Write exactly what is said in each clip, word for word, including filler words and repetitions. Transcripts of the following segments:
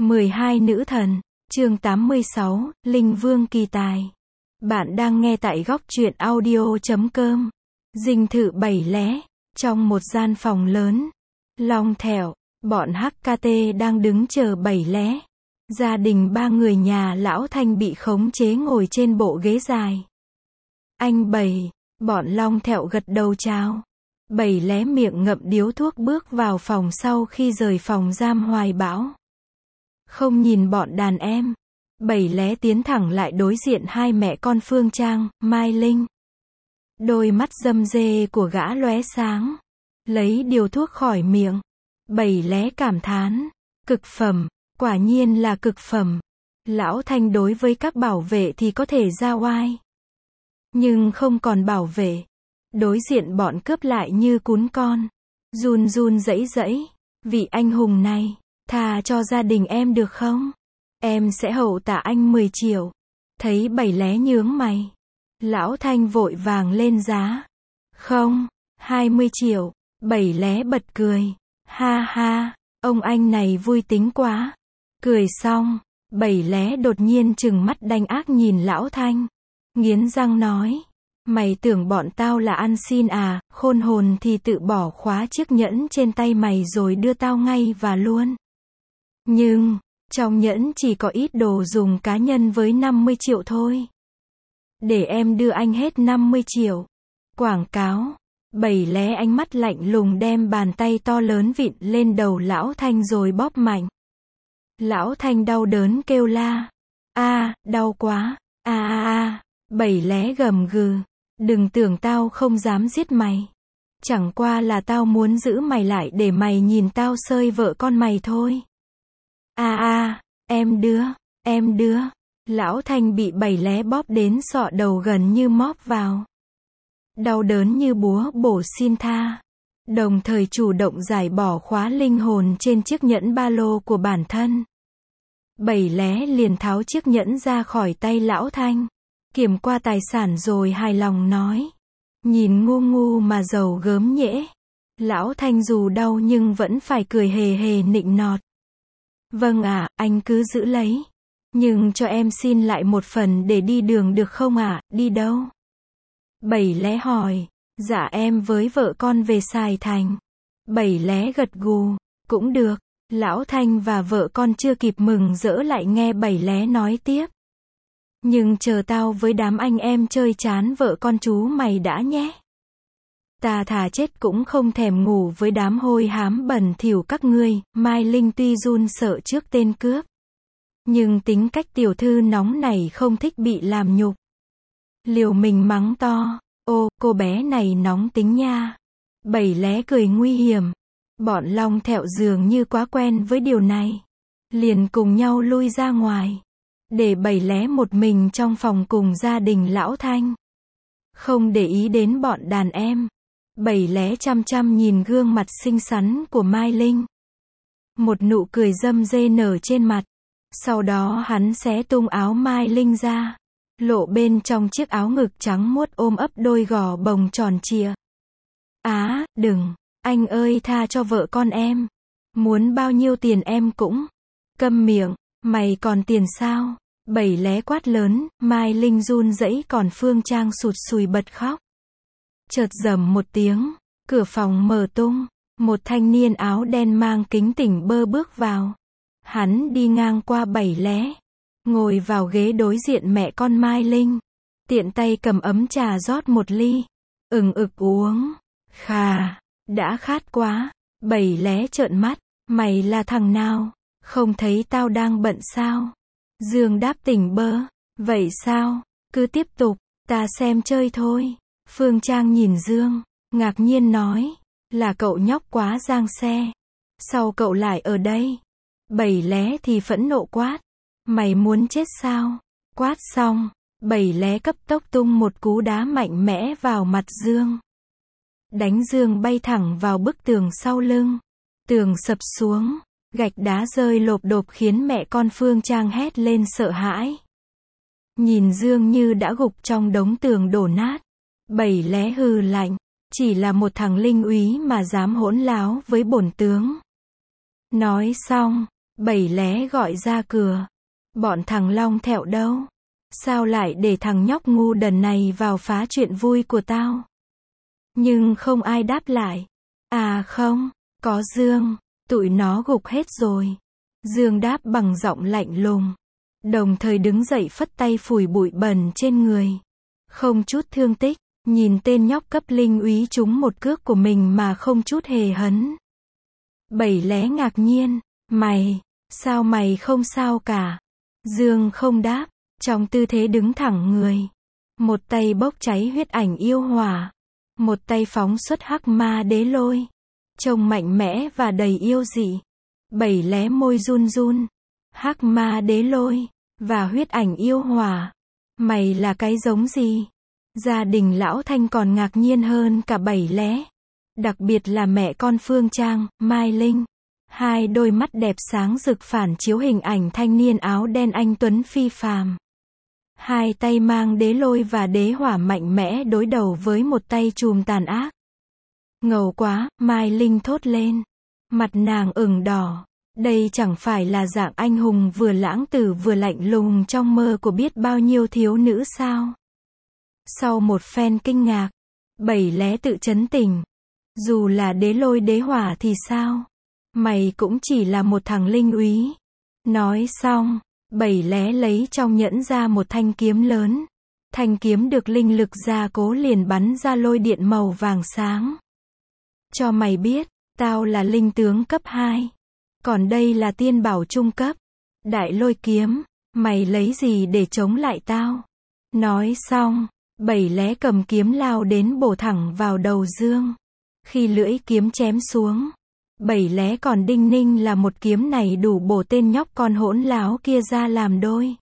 mười hai nữ thần, chương tám mươi sáu, Linh Vương kỳ tài. Bạn đang nghe tại góc truyện audio chấm com. Dinh thự Bảy Lé, trong một gian phòng lớn, long thẹo, bọn hát ca tê đang đứng chờ Bảy Lé. Gia đình ba người nhà lão Thanh bị khống chế ngồi trên bộ ghế dài. Anh Bảy, bọn long thẹo gật đầu chào. Bảy Lé miệng ngậm điếu thuốc bước vào phòng sau khi rời phòng giam Hoài Bão. Không nhìn bọn đàn em, Bảy Lé tiến thẳng lại đối diện hai mẹ con Phương Trang, Mai Linh. Đôi mắt râm rê của gã lóe sáng, lấy điếu thuốc khỏi miệng. Bảy Lé cảm thán, cực phẩm, quả nhiên là cực phẩm. Lão Thanh đối với các bảo vệ thì có thể ra oai, nhưng không còn bảo vệ, đối diện bọn cướp lại như cún con, run run rẩy rẩy. Vị anh hùng này, tha cho gia đình em được không? Em sẽ hậu tạ anh mười triệu. Thấy Bảy Lé nhướng mày, lão Thanh vội vàng lên giá. Không, hai mươi triệu. Bảy Lé bật cười. Ha ha, ông anh này vui tính quá. Cười xong, Bảy Lé đột nhiên trừng mắt đanh ác nhìn lão Thanh, nghiến răng nói: mày tưởng bọn tao là ăn xin à? Khôn hồn thì tự bỏ khóa chiếc nhẫn trên tay mày rồi đưa tao ngay và luôn. Nhưng, trong nhẫn chỉ có ít đồ dùng cá nhân với năm mươi triệu thôi. Để em đưa anh hết năm mươi triệu. Quảng cáo. Bảy Lé ánh mắt lạnh lùng đem bàn tay to lớn vịn lên đầu lão Thanh rồi bóp mạnh. Lão Thanh đau đớn kêu la. A, đau quá. A a a. Bảy Lé gầm gừ. Đừng tưởng tao không dám giết mày. Chẳng qua là tao muốn giữ mày lại để mày nhìn tao xơi vợ con mày thôi. A a, em đưa, em đưa. Lão Thanh bị Bảy Lé bóp đến sọ đầu gần như móp vào. Đau đớn như búa bổ xin tha. Đồng thời chủ động giải bỏ khóa linh hồn trên chiếc nhẫn ba lô của bản thân. Bảy Lé liền tháo chiếc nhẫn ra khỏi tay lão Thanh, kiểm qua tài sản rồi hài lòng nói. Nhìn ngu ngu mà giàu gớm nhễ. Lão Thanh dù đau nhưng vẫn phải cười hề hề nịnh nọt. Vâng ạ, à, anh cứ giữ lấy. Nhưng cho em xin lại một phần để đi đường được không ạ? À? Đi đâu? Bảy Lé hỏi. Dạ em với vợ con về Sài Thành. Bảy Lé gật gù. Cũng được. Lão Thanh và vợ con chưa kịp mừng rỡ lại nghe Bảy Lé nói tiếp. Nhưng chờ tao với đám anh em chơi chán vợ con chú mày đã nhé. Ta thà chết cũng không thèm ngủ với đám hôi hám bẩn thỉu các ngươi. Mai Linh tuy run sợ trước tên cướp, nhưng tính cách tiểu thư nóng này không thích bị làm nhục. Liều mình mắng to. Ô, cô bé này nóng tính nha. Bảy Lé cười nguy hiểm. Bọn long thẹo dường như quá quen với điều này, liền cùng nhau lui ra ngoài, để Bảy Lé một mình trong phòng cùng gia đình lão Thanh. Không để ý đến bọn đàn em, Bảy Lé chăm chăm nhìn gương mặt xinh xắn của Mai Linh. Một nụ cười râm rê nở trên mặt. Sau đó hắn xé tung áo Mai Linh ra, lộ bên trong chiếc áo ngực trắng muốt ôm ấp đôi gò bồng tròn trịa. Á, đừng, anh ơi tha cho vợ con em. Muốn bao nhiêu tiền em cũng. Câm miệng, mày còn tiền sao? Bảy Lé quát lớn. Mai Linh run rẩy còn Phương Trang sụt sùi bật khóc. Chợt rầm một tiếng, cửa phòng mở tung, một thanh niên áo đen mang kính tỉnh bơ bước vào. Hắn đi ngang qua Bảy Lé, ngồi vào ghế đối diện mẹ con Mai Linh, tiện tay cầm ấm trà rót một ly, ừng ực uống. Khà, đã khát quá. Bảy Lé trợn mắt. Mày là thằng nào? Không thấy tao đang bận sao? Dương đáp tỉnh bơ. Vậy sao? Cứ tiếp tục, ta xem chơi thôi. Phương Trang nhìn Dương, ngạc nhiên nói. Là cậu nhóc quá giang xe. Sao cậu lại ở đây? Bảy Lé thì phẫn nộ quát. Mày muốn chết sao? Quát xong, Bảy Lé cấp tốc tung một cú đá mạnh mẽ vào mặt Dương, đánh Dương bay thẳng vào bức tường sau lưng. Tường sập xuống, gạch đá rơi lộp độp khiến mẹ con Phương Trang hét lên sợ hãi. Nhìn Dương như đã gục trong đống tường đổ nát, Bảy Lé hừ lạnh. Chỉ là một thằng linh úy mà dám hỗn láo với bổn tướng. Nói xong, Bảy lé gọi ra cửa. Bọn thằng Long Thẹo đâu? Sao lại để thằng nhóc ngu đần này vào phá chuyện vui của tao? Nhưng không ai đáp lại. À không, có Dương, tụi nó gục hết rồi. Dương đáp bằng giọng lạnh lùng. Đồng thời đứng dậy phất tay phủi bụi bẩn trên người. Không chút thương tích, nhìn tên nhóc cấp linh úy trúng một cước của mình mà không chút hề hấn. Bảy lé ngạc nhiên. Mày, sao mày không sao cả? Dương không đáp, trong tư thế đứng thẳng người. Một tay bốc cháy huyết ảnh yêu hỏa. Một tay phóng xuất hắc ma đế lôi. Trông mạnh mẽ và đầy yêu dị. Bảy lé môi run run. Hắc ma đế lôi và huyết ảnh yêu hỏa. Mày là cái giống gì? Gia đình lão Thanh còn ngạc nhiên hơn cả bảy lé. Đặc biệt là mẹ con Phương Trang, Mai Linh. Hai đôi mắt đẹp sáng rực phản chiếu hình ảnh thanh niên áo đen anh tuấn phi phàm. Hai tay mang đế lôi và đế hỏa mạnh mẽ đối đầu với một tay chùm tàn ác. Ngầu quá, Mai Linh thốt lên. Mặt nàng ửng đỏ. Đây chẳng phải là dạng anh hùng vừa lãng tử vừa lạnh lùng trong mơ của biết bao nhiêu thiếu nữ sao? Sau một phen kinh ngạc, bảy lé tự trấn tỉnh. Dù là đế lôi đế hỏa thì sao? Mày cũng chỉ là một thằng linh úy. Nói xong, bảy lé lấy trong nhẫn ra một thanh kiếm lớn. Thanh kiếm được linh lực gia cố liền bắn ra lôi điện màu vàng sáng. Cho mày biết, tao là linh tướng cấp hai. Còn đây là tiên bảo trung cấp. Đại lôi kiếm, mày lấy gì để chống lại tao? Nói xong, bảy lé cầm kiếm lao đến bổ thẳng vào đầu Dương. Khi lưỡi kiếm chém xuống, bảy lé còn đinh ninh là một kiếm này đủ bổ tên nhóc con hỗn láo kia ra làm đôi.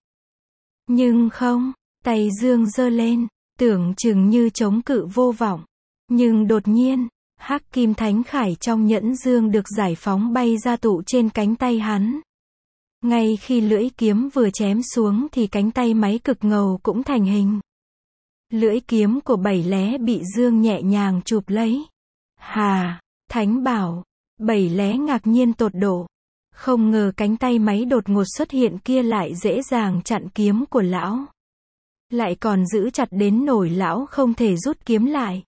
Nhưng không, tay Dương giơ lên, tưởng chừng như chống cự vô vọng. Nhưng đột nhiên, hắc kim thánh khải trong nhẫn Dương được giải phóng bay ra tụ trên cánh tay hắn. Ngay khi lưỡi kiếm vừa chém xuống thì cánh tay máy cực ngầu cũng thành hình. Lưỡi kiếm của bảy lé bị Dương nhẹ nhàng chụp lấy. Hà, thánh bảo. Bảy lé ngạc nhiên tột độ. Không ngờ cánh tay máy đột ngột xuất hiện kia lại dễ dàng chặn kiếm của lão. Lại còn giữ chặt đến nổi lão không thể rút kiếm lại.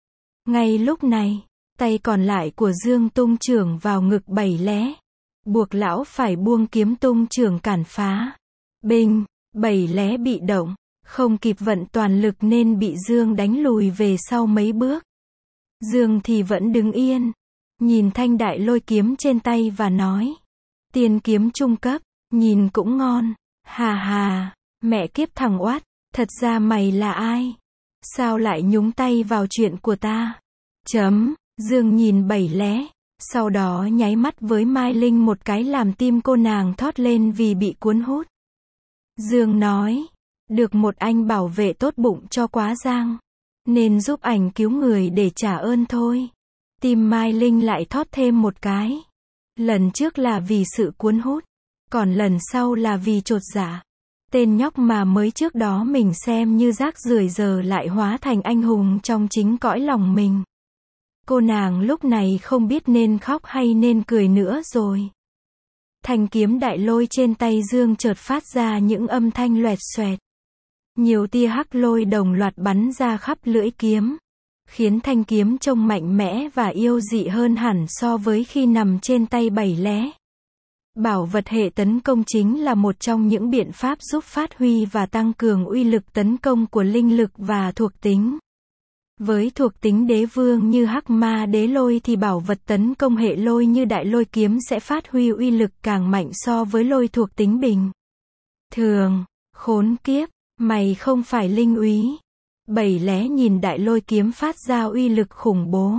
Ngay lúc này, tay còn lại của Dương tung chưởng vào ngực bảy lé. Buộc lão phải buông kiếm tung chưởng cản phá. Binh, bảy lé bị động, không kịp vận toàn lực nên bị Dương đánh lùi về sau mấy bước. Dương thì vẫn đứng yên, nhìn thanh đại lôi kiếm trên tay và nói. Tiên kiếm trung cấp, nhìn cũng ngon. Hà hà, mẹ kiếp thằng oát, thật ra mày là ai? Sao lại nhúng tay vào chuyện của ta? Chấm, Dương nhìn bảy lé, sau đó nháy mắt với Mai Linh một cái làm tim cô nàng thót lên vì bị cuốn hút. Dương nói, được một anh bảo vệ tốt bụng cho quá giang, nên giúp ảnh cứu người để trả ơn thôi. Tim Mai Linh lại thót thêm một cái. Lần trước là vì sự cuốn hút, còn lần sau là vì chột dạ. Tên nhóc mà mới trước đó mình xem như rác rưởi giờ lại hóa thành anh hùng trong chính cõi lòng mình. Cô nàng lúc này không biết nên khóc hay nên cười nữa rồi. Thanh kiếm đại lôi trên tay Dương chợt phát ra những âm thanh loẹt xoẹt. Nhiều tia hắc lôi đồng loạt bắn ra khắp lưỡi kiếm, khiến thanh kiếm trông mạnh mẽ và yêu dị hơn hẳn so với khi nằm trên tay bảy lé. Bảo vật hệ tấn công chính là một trong những biện pháp giúp phát huy và tăng cường uy lực tấn công của linh lực và thuộc tính. Với thuộc tính đế vương như hắc ma đế lôi thì bảo vật tấn công hệ lôi như đại lôi kiếm sẽ phát huy uy lực càng mạnh so với lôi thuộc tính bình thường. Khốn kiếp, mày không phải linh úy. Bảy lé nhìn đại lôi kiếm phát ra uy lực khủng bố.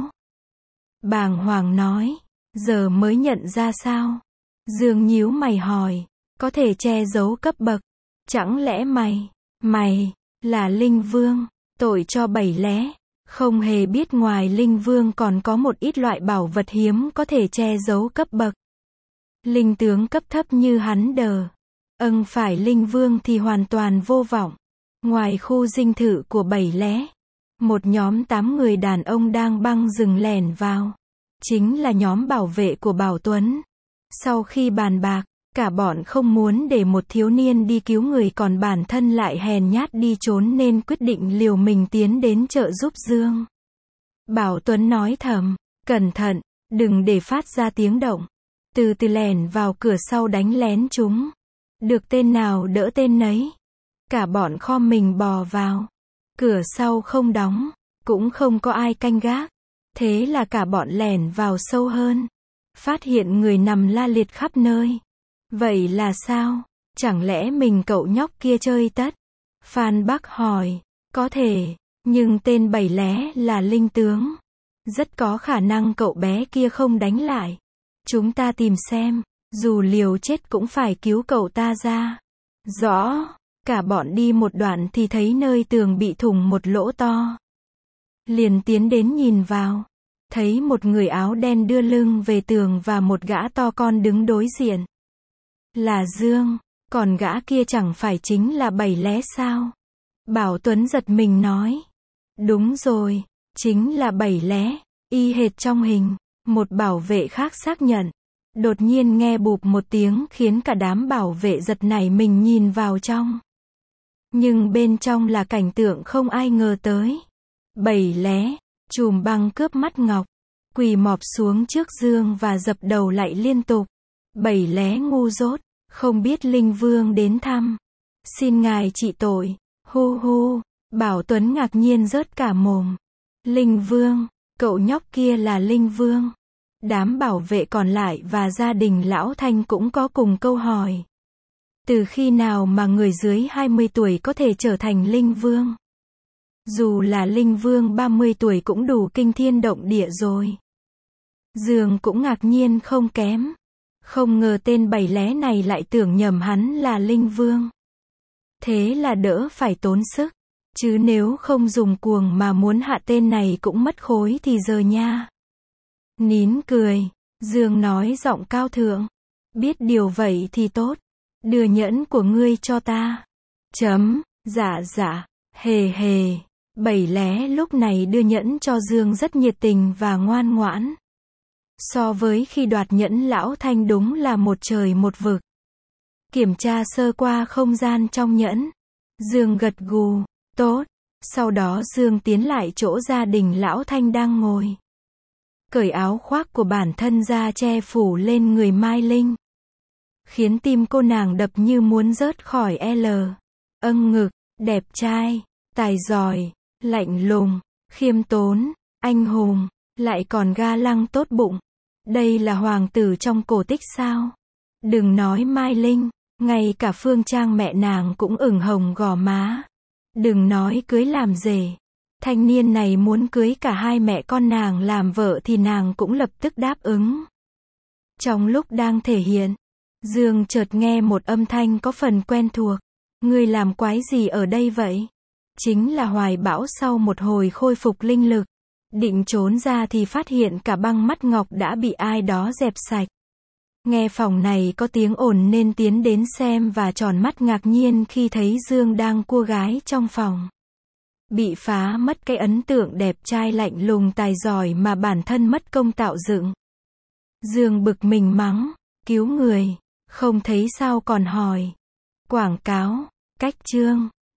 Bàng hoàng nói, giờ mới nhận ra sao? Dương nhíu mày hỏi, có thể che giấu cấp bậc. Chẳng lẽ mày, mày, là linh vương? Tội cho bảy lé. Không hề biết ngoài linh vương còn có một ít loại bảo vật hiếm có thể che giấu cấp bậc. Linh tướng cấp thấp như hắn đờ. Âng phải linh vương thì hoàn toàn vô vọng. Ngoài khu dinh thự của bảy lé, một nhóm tám người đàn ông đang băng rừng lẻn vào. Chính là nhóm bảo vệ của Bảo Tuấn. Sau khi bàn bạc, Cả bọn không muốn để một thiếu niên đi cứu người còn bản thân lại hèn nhát đi trốn nên quyết định liều mình tiến đến trợ giúp Dương. Bảo Tuấn nói thầm, cẩn thận, đừng để phát ra tiếng động. Từ từ lẻn vào cửa sau đánh lén chúng. Được tên nào đỡ tên nấy. Cả bọn khom mình bò vào. Cửa sau không đóng, cũng không có ai canh gác. Thế là cả bọn lẻn vào sâu hơn. Phát hiện người nằm la liệt khắp nơi. Vậy là sao? Chẳng lẽ mình cậu nhóc kia chơi tất? Phan Bắc hỏi, có thể, nhưng tên bảy lé là linh tướng. Rất có khả năng cậu bé kia không đánh lại. Chúng ta tìm xem, dù liều chết cũng phải cứu cậu ta ra. Rõ, cả bọn đi một đoạn thì thấy nơi tường bị thủng một lỗ to. Liền tiến đến nhìn vào. Thấy một người áo đen đưa lưng về tường và một gã to con đứng đối diện. Là Dương, còn gã kia chẳng phải chính là bảy lé sao? Bảo Tuấn giật mình nói. Đúng rồi, chính là bảy lé, y hệt trong hình. Một bảo vệ khác xác nhận. Đột nhiên nghe bụp một tiếng khiến cả đám bảo vệ giật nảy mình nhìn vào trong. Nhưng bên trong là cảnh tượng không ai ngờ tới. Bảy lé, chùm băng cướp mắt ngọc, quỳ mọp xuống trước Dương và dập đầu lạy liên tục. Bảy lé ngu dốt, không biết Linh Vương đến thăm. Xin ngài trị tội. Hu hu, Bảo Tuấn ngạc nhiên rớt cả mồm. Linh Vương, cậu nhóc kia là Linh Vương. Đám bảo vệ còn lại và gia đình Lão Thanh cũng có cùng câu hỏi. Từ khi nào mà người dưới hai mươi tuổi có thể trở thành Linh Vương? Dù là Linh Vương ba mươi tuổi cũng đủ kinh thiên động địa rồi. Dương cũng ngạc nhiên không kém. Không ngờ tên bảy lé này lại tưởng nhầm hắn là Linh Vương. Thế là đỡ phải tốn sức. Chứ nếu không dùng cuồng mà muốn hạ tên này cũng mất khối thì giờ nha. Nín cười, Dương nói giọng cao thượng. Biết điều vậy thì tốt. Đưa nhẫn của ngươi cho ta. Chấm, dạ dạ, hề hề. Bảy lé lúc này đưa nhẫn cho Dương rất nhiệt tình và ngoan ngoãn. So với khi đoạt nhẫn Lão Thanh đúng là một trời một vực. Kiểm tra sơ qua không gian trong nhẫn. Dương gật gù, tốt. Sau đó Dương tiến lại chỗ gia đình Lão Thanh đang ngồi. Cởi áo khoác của bản thân ra che phủ lên người Mai Linh. Khiến tim cô nàng đập như muốn rớt khỏi L. Âng ngực, đẹp trai, tài giỏi, lạnh lùng, khiêm tốn, anh hùng, lại còn ga lăng tốt bụng. Đây là hoàng tử trong cổ tích sao? Đừng nói Mai Linh, ngay cả Phương Trang mẹ nàng cũng ửng hồng gò má. Đừng nói cưới làm rể. Thanh niên này muốn cưới cả hai mẹ con nàng làm vợ thì nàng cũng lập tức đáp ứng. Trong lúc đang thể hiện, Dương chợt nghe một âm thanh có phần quen thuộc. Ngươi làm quái gì ở đây vậy? Chính là Hoài Bão sau một hồi khôi phục linh lực. Định trốn ra thì phát hiện cả băng mắt ngọc đã bị ai đó dẹp sạch. Nghe phòng này có tiếng ồn nên tiến đến xem và tròn mắt ngạc nhiên khi thấy Dương đang cua gái trong phòng. Bị phá mất cái ấn tượng đẹp trai lạnh lùng tài giỏi mà bản thân mất công tạo dựng. Dương bực mình mắng, cứu người, không thấy sao còn hỏi. Quảng cáo, cách chương.